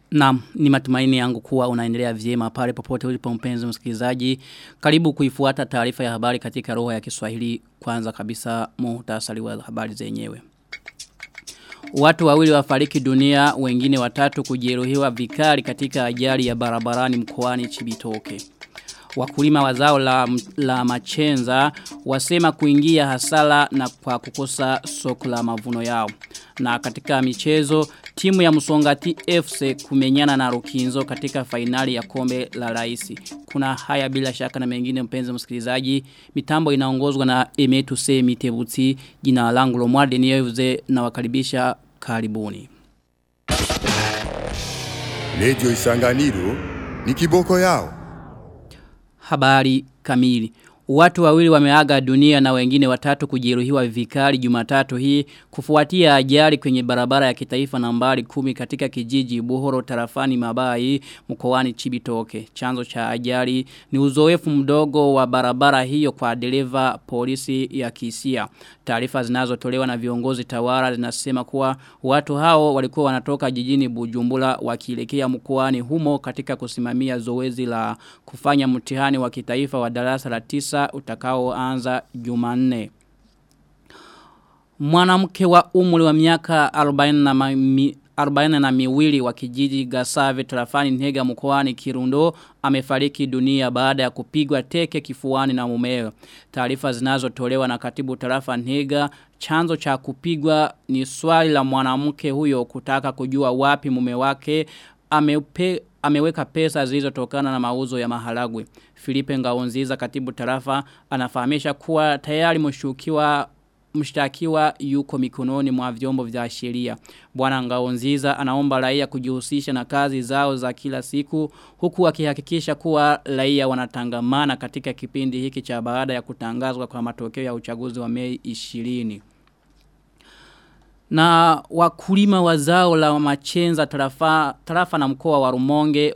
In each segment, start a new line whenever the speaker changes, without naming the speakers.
Naam, ni matumaini yangu kuwa unaendelea vyema pale popote ulipo mpenzi msikilizaji. Karibu kuifuata taarifa ya habari katika roho ya Kiswahili. Kwanza kabisa muhtasari wa habari zenyewe. Watu wawili wafariki dunia, wengine watatu kujeruhiwa vikali katika ajali ya barabarani mkoani Chibitoke. Wakulima wa zao la machenza wasema kuingia hasara na kwa kukosa soko la mavuno yao. Na katika michezo, timu ya Musongati FC kumenyana na Rukinzo katika fainali ya kombe la raisi. Kuna haya bila shaka na mengine mpenzi msikilizaji. Mitambo inaongozwa na Emetu C. Mitebuti, jina langu Lomwarde Niyoze na wakaribisha karibuni.
Radio Isanganiro ni kiboko yao.
Habari kamili. Watu wawili wameaga dunia na wengine watatu kujeruhiwa vikali Jumatatu hii kufuatia ajali kwenye barabara ya kitaifa nambari 10 katika kijiji Buhoro tarafani Mabai mkoani Chibitoke. Chanzo cha ajali ni uzoefu mdogo wa barabara hiyo kwa dereva polisi ya Kisia. Taarifa zinazotolewa na viongozi tawala zinasema kuwa watu hao walikuwa wanatoka jijini Bujumbura wakielekea mkoani humo katika kusimamia zoezi la kufanya mtihani wa kitaifa wa darasa la 9 utakaoanza Jumanne. Mwanamke wa umri wa miaka 42 wa kijiji Gasave tarafani Ntega mkoani Kirundo amefariki dunia baada ya kupigwa teke kifuani na mumewe. Taarifa zinazotolewa na katibu tarafa Ntega, chanzo cha kupigwa ni swali la mwanamke huyo kutaka kujua wapi mume wake ameweka pesa zilizotokana na mauzo ya maharagwe. Filipe Ngaonziza katibu tarafa anafahamisha kuwa tayari mshtakiwa yuko mikononi mwa vyombo vya sheria. Bwana Ngaonziza anaomba raia kujihusisha na kazi zao za kila siku huku akihakikisha kuwa raia wanatangamana katika kipindi hiki cha baada ya kutangazwa kwa matokeo ya uchaguzi wa Mei 20. Na wakulima wa zao la machenza tarafa na mkoa wa Rumonge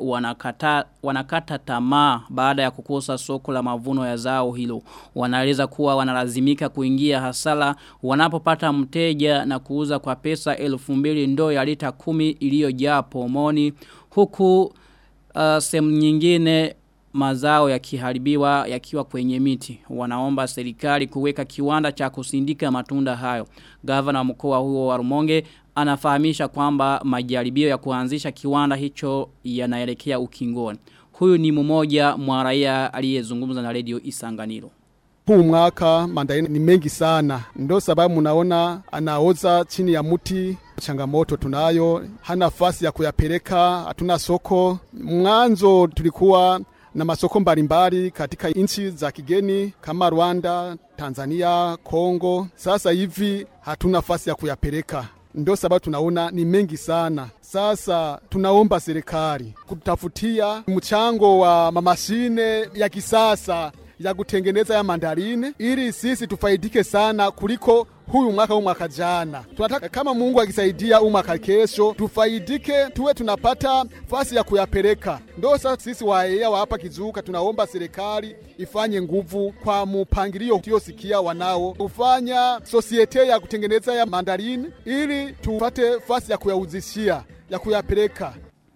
wanakata tamaa baada ya kukosa soko la mavuno ya zao hilo. Wanaeleza kuwa wanalazimika kuingia hasara wanapopata mteja na kuuza kwa pesa 2,000 ndoo ya lita 10 iliyojaa pomoni huku sehemu nyingine mazao yakiharibiwa yakiwa kwenye miti. Wanaomba serikali kuweka kiwanda cha kusindika matunda hayo. Gavana wa mkoa huo wa Rumonge anafahamisha kwamba majaribio ya kuanzisha kiwanda hicho yanaelekea ukingoni. Huyu ni mmoja mwa raia aliyezungumza na Radio Isanganiro.
Huu mwaka mandarine ni mengi sana. Ndio sababu mnaona anaoza chini ya muti. Changamoto tunayo, hana nafasi ya kuyapeleka, hatuna soko. Mwanzo tulikuwa na masoko mbalimbali katika nchi za kigeni kama Rwanda, Tanzania, Kongo. Sasa hivi hatuna nafasi ya kuyapeleka. Ndio sababu tunaona ni mengi sana. Sasa tunaomba serikali kutafutia mchango wa mashine ya kisasa ya kutengeneza ya mandarine ili sisi tufaidike sana kuliko huyu mwaka jana. Tunataka kama Mungu akisaidia mwaka kesho tufaidike, tuwe tunapata fasi ya kuyapeleka. Ndio sasa sisi waea wa hapa Kizuka tunaomba serikali ifanye nguvu kwa mpangilio tusikia wanao kufanya societe ya kutengeneza ya mandarine ili tupate fasi ya kuyauzishia, ya kuyapeleka.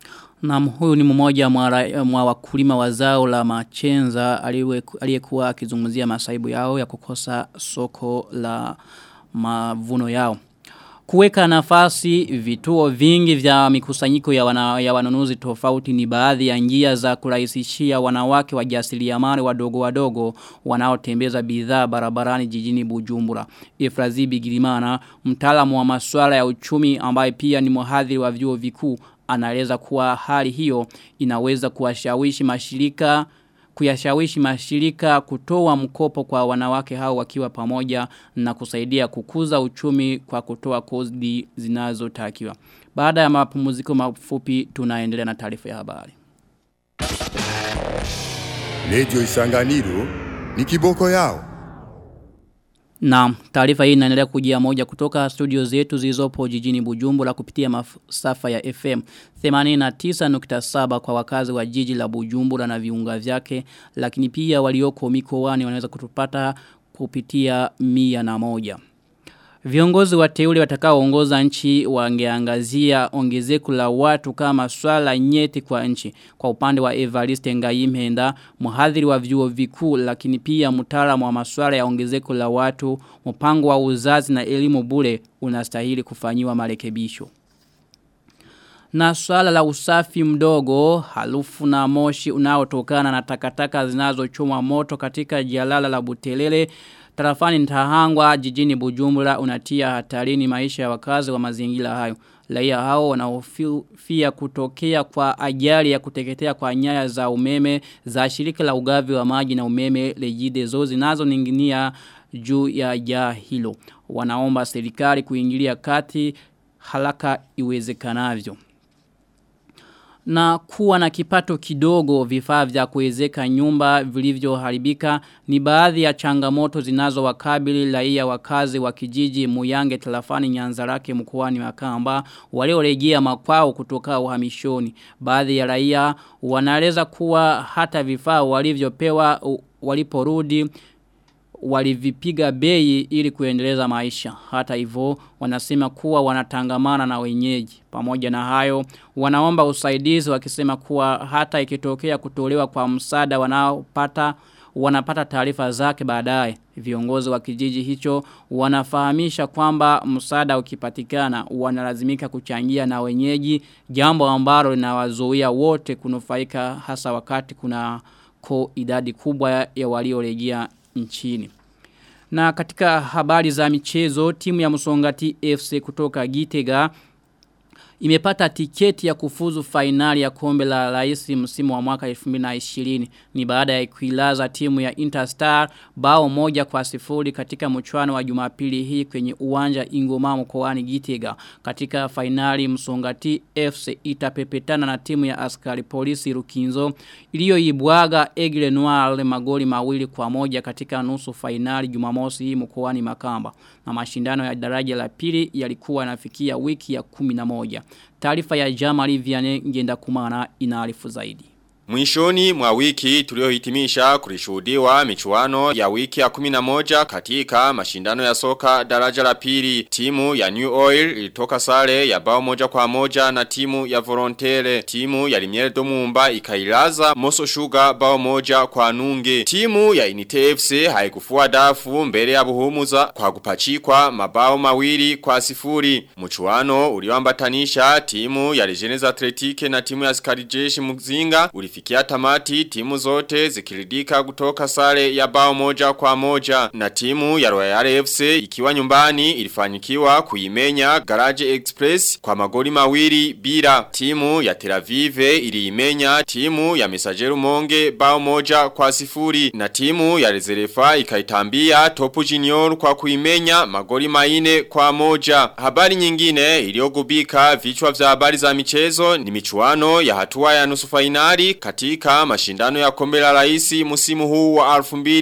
Na huyu ni mmoja mwa wakulima wa zao la machenza aliyekuwa akizungumzia masaibu yao ya kukosa soko la mavuno yao. Kuweka nafasi vituo vingi vya mikusanyiko ya wanunuzi tofauti ni baadhi ya njia za kurahisishia wanawake wajasiriamali wadogo wanaotembeza bidhaa barabarani jijini Bujumbura. Efrazi Bigirimana, mtaalamu wa masuala ya uchumi ambaye pia ni mhadhiri wa vyuo vikuu, anaeleza kuwa hali hiyo inaweza kuyashawishi mashirika kutoa mkopo kwa wanawake hao wakiwa pamoja na kusaidia kukuza uchumi kwa kutoa kodi zinazotakiwa. Baada ya mapumziko mafupi tunaendelea na taarifa ya habari.
Radio Isanganiro ni kiboko yao.
Na taarifa hii inaendelea kujia moja kutoka studio zetu zilizopo jijini Bujumbura kupitia masafa ya FM 89.7 kwa wakazi wa jiji la Bujumbura na viunga vyake, lakini pia walioko mikoani wanaweza kutupata kupitia 101. Viongozi wateule watakaoongoza nchi wangeangazia ongezeko la watu kama swala nyeti kwa nchi. Kwa upande wa Evariste Ngayimhenda, mhadhiri wa vyuo vikuu lakini pia mtaalamu wa masuala ya ongezeko la watu, mpango wa uzazi na elimu bure unastahili kufanyiwa marekebisho. Na swala la usafi mdogo, harufu na moshi unaotokana na takataka zinazochomwa moto katika jalala la Butelele tarafani Ntahangwa jijini Bujumbura unatia hatarini maisha ya wakazi wa mazingira hayo. Raia hao wanaofia kutokea kwa ajali ya kuteketea kwa nyaya za umeme za shirika la ugavi wa maji na umeme Regideso zinazoninginia juu ya jaa hilo. Wanaomba serikali kuingilia kati haraka iwezekanavyo. Na kuwa na kipato kidogo, vifaa vya kuezeka nyumba vilivyoharibika ni baadhi ya changamoto zinazowakabili raia wakazi wa kijiji Muyange tarafani Nyanzarake mkoani Makamba waliorejea makwao kutoka uhamishoni. Baadhi ya raia wanaeleza kuwa hata vifaa walivyopewa waliporudi walivipiga bei ili kuendeleza maisha. Hata hivyo wanasema kuwa wanatangamana na wenyeji. Pamoja na hayo wanaomba usaidizi wakisema kuwa hata ikitokea kutolewa kwa msaada wanapata taarifa zake baadaye. Viongozi wa kijiji hicho wanafahamisha kwamba msaada ukipatikana wanalazimika kuchangia na wenyeji, jambo ambalo linawazuia wote kunufaika hasa wakati kuna idadi kubwa ya waliorejea nchini. Na katika habari za michezo, timu ya Musongati FC kutoka Gitega imepata tiketi ya kufuzu finali ya kombe la rais msimu wa mwaka 2020. Ni baada ya kuilaza timu ya Interstar bao 1-0 katika mchuano wa Jumapili hii kwenye uwanja Ingoma mkoani Gitega. Katika finali Musongati FC itapepetana na timu ya askari polisi Rukinzo iliyoibwaga Aigle Noir magoli 2-1 katika nusu finali Jumamosi hii mkoani Makamba. Na mashindano ya daraja la pili yalikuwa yanafikia wiki ya 11. Taarifa ya Jamali Vianney Ngendakumana inaarifu zaidi.
Mwishoni mwa wiki tuliohitimisha kulishuhudiwa michuano ya wiki ya 11 katika mashindano ya soka daraja la pili. Timu ya New Oil ilitoka sare ya bao 1-1 na timu ya Volontaire. Timu ya Limiere Domumba ikailaza Moso Sugar bao 1-0. Timu ya Unite FC haikufua dafu mbele ya Buhumuza kwa kupachikwa mabao 2-0. Mchuano ulioambatanisha timu ya Legends Athletic na timu ya Askari Jeshi Muzinga fikia tamati timu zote zikiridika kutoka sare ya bao 1-1 na timu ya Royal FC ikiwa nyumbani ilifanikiwa kuimenya Garage Express kwa magoli 2-0. Timu ya Tel Aviv iliimenya timu ya Messager Monge bao 1-0 na timu ya Rezerefa ikaitambia Topu Junior kwa kuimenya magoli 4-1. Habari nyingine iliyogubika vichwa vya habari za michezo ni michuano ya hatua ya nusu finali katika mashindano ya kombe la rais msimu huu wa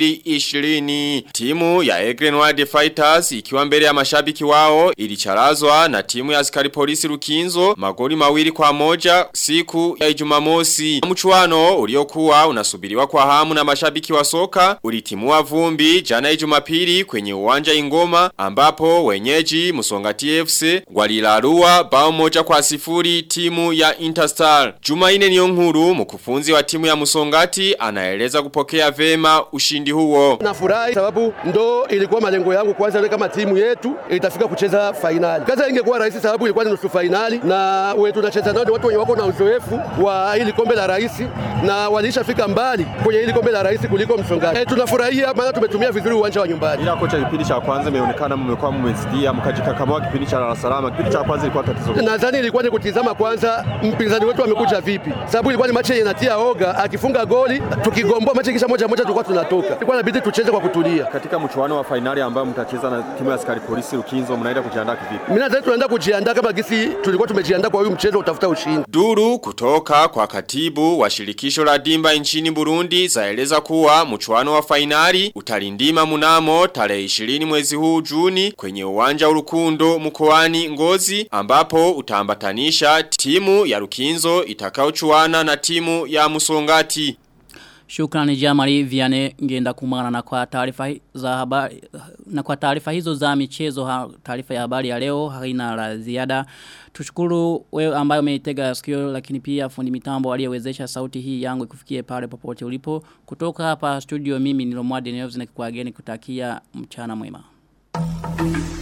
2020. Timu ya Aigle Noir Fighters ikiwa mbele ya mashabiki wao ilicharazwa na timu ya askari polisi Rukinzo magoli 2-1 siku ya Jumamosi. Mchuano uliokuwa unasubiriwa kwa hamu na mashabiki wa soka ulitimua vumbi jana Jumapili kwenye uwanja Ingoma ambapo wenyeji Musongati FC walilarua bao 1-0 timu ya Interstar. Jumaine Niyonkuru mkufunzi wa timu ya Musongati anaeleza kupokea vema ushindi huo.
Nafurahi sababu ndo ilikuwa malengo yangu kwanza kama timu yetu itafika kucheza finali. Kaza ingekuwa rahisi sababu ilikuwa ni nusu finali na wetu tunacheza nao watu wenye wako na uzoefu wa hili kombe la rais na walishafika mbali kwenye hili kombe la rais kuliko Musongati. Tunafurahia maana tumetumia vizuri uwanja wa nyumbani.
Ila kocha kipindi cha kwanza imeonekana mmekuwa mmesidia mkajikakamua kipindi cha Dar es Salaam. Kipindi cha kwanza ilikuwa tatizo.
Nadhani ilikuwa ni kutizama kwanza mpinzani wetu amekuja vipi. Sababu ilikuwa ni mechi inatia oga, akifunga goli tukigomboa mechi kisha 1-1 tulikuwa tunatoka. Ilikuwa inabidi tucheze kwa kutulia.
Katika mchuano wa finali ambao mtacheza na timu ya askari polisi Rukinzo mnaenda kujiandaa kivipi?
Mimi nadhani tunaenda kujiandaa kama gisi tulikuwa tumejiandaa kwa huyu mchezo utafuta ushindi.
Duru kutoka kwa katibu wa shirikisho la dimba nchini Burundi zaeleza kuwa mchuano wa finali utalindima mnamo tarehe 20 mwezi huu Juni kwenye uwanja Urukundo mkoani Ngozi ambapo utaambatanisha timu ya Rukinzo itakaochuana na timu ya Musongati.
Shukrani Jamari Viane ngenda kumana na kwa taarifa za habari na kwa taarifa hizo za michezo taarifa ya habari ya leo haina la ziada. Tushukuru wewe ambaye umeitega sikio lakini pia fundi mitambo aliyewezesha sauti hii yangu ikufikie pale popote ulipo. Kutoka hapa studio mimi ni Lomwadi News na kuageni kutakia mchana mwema.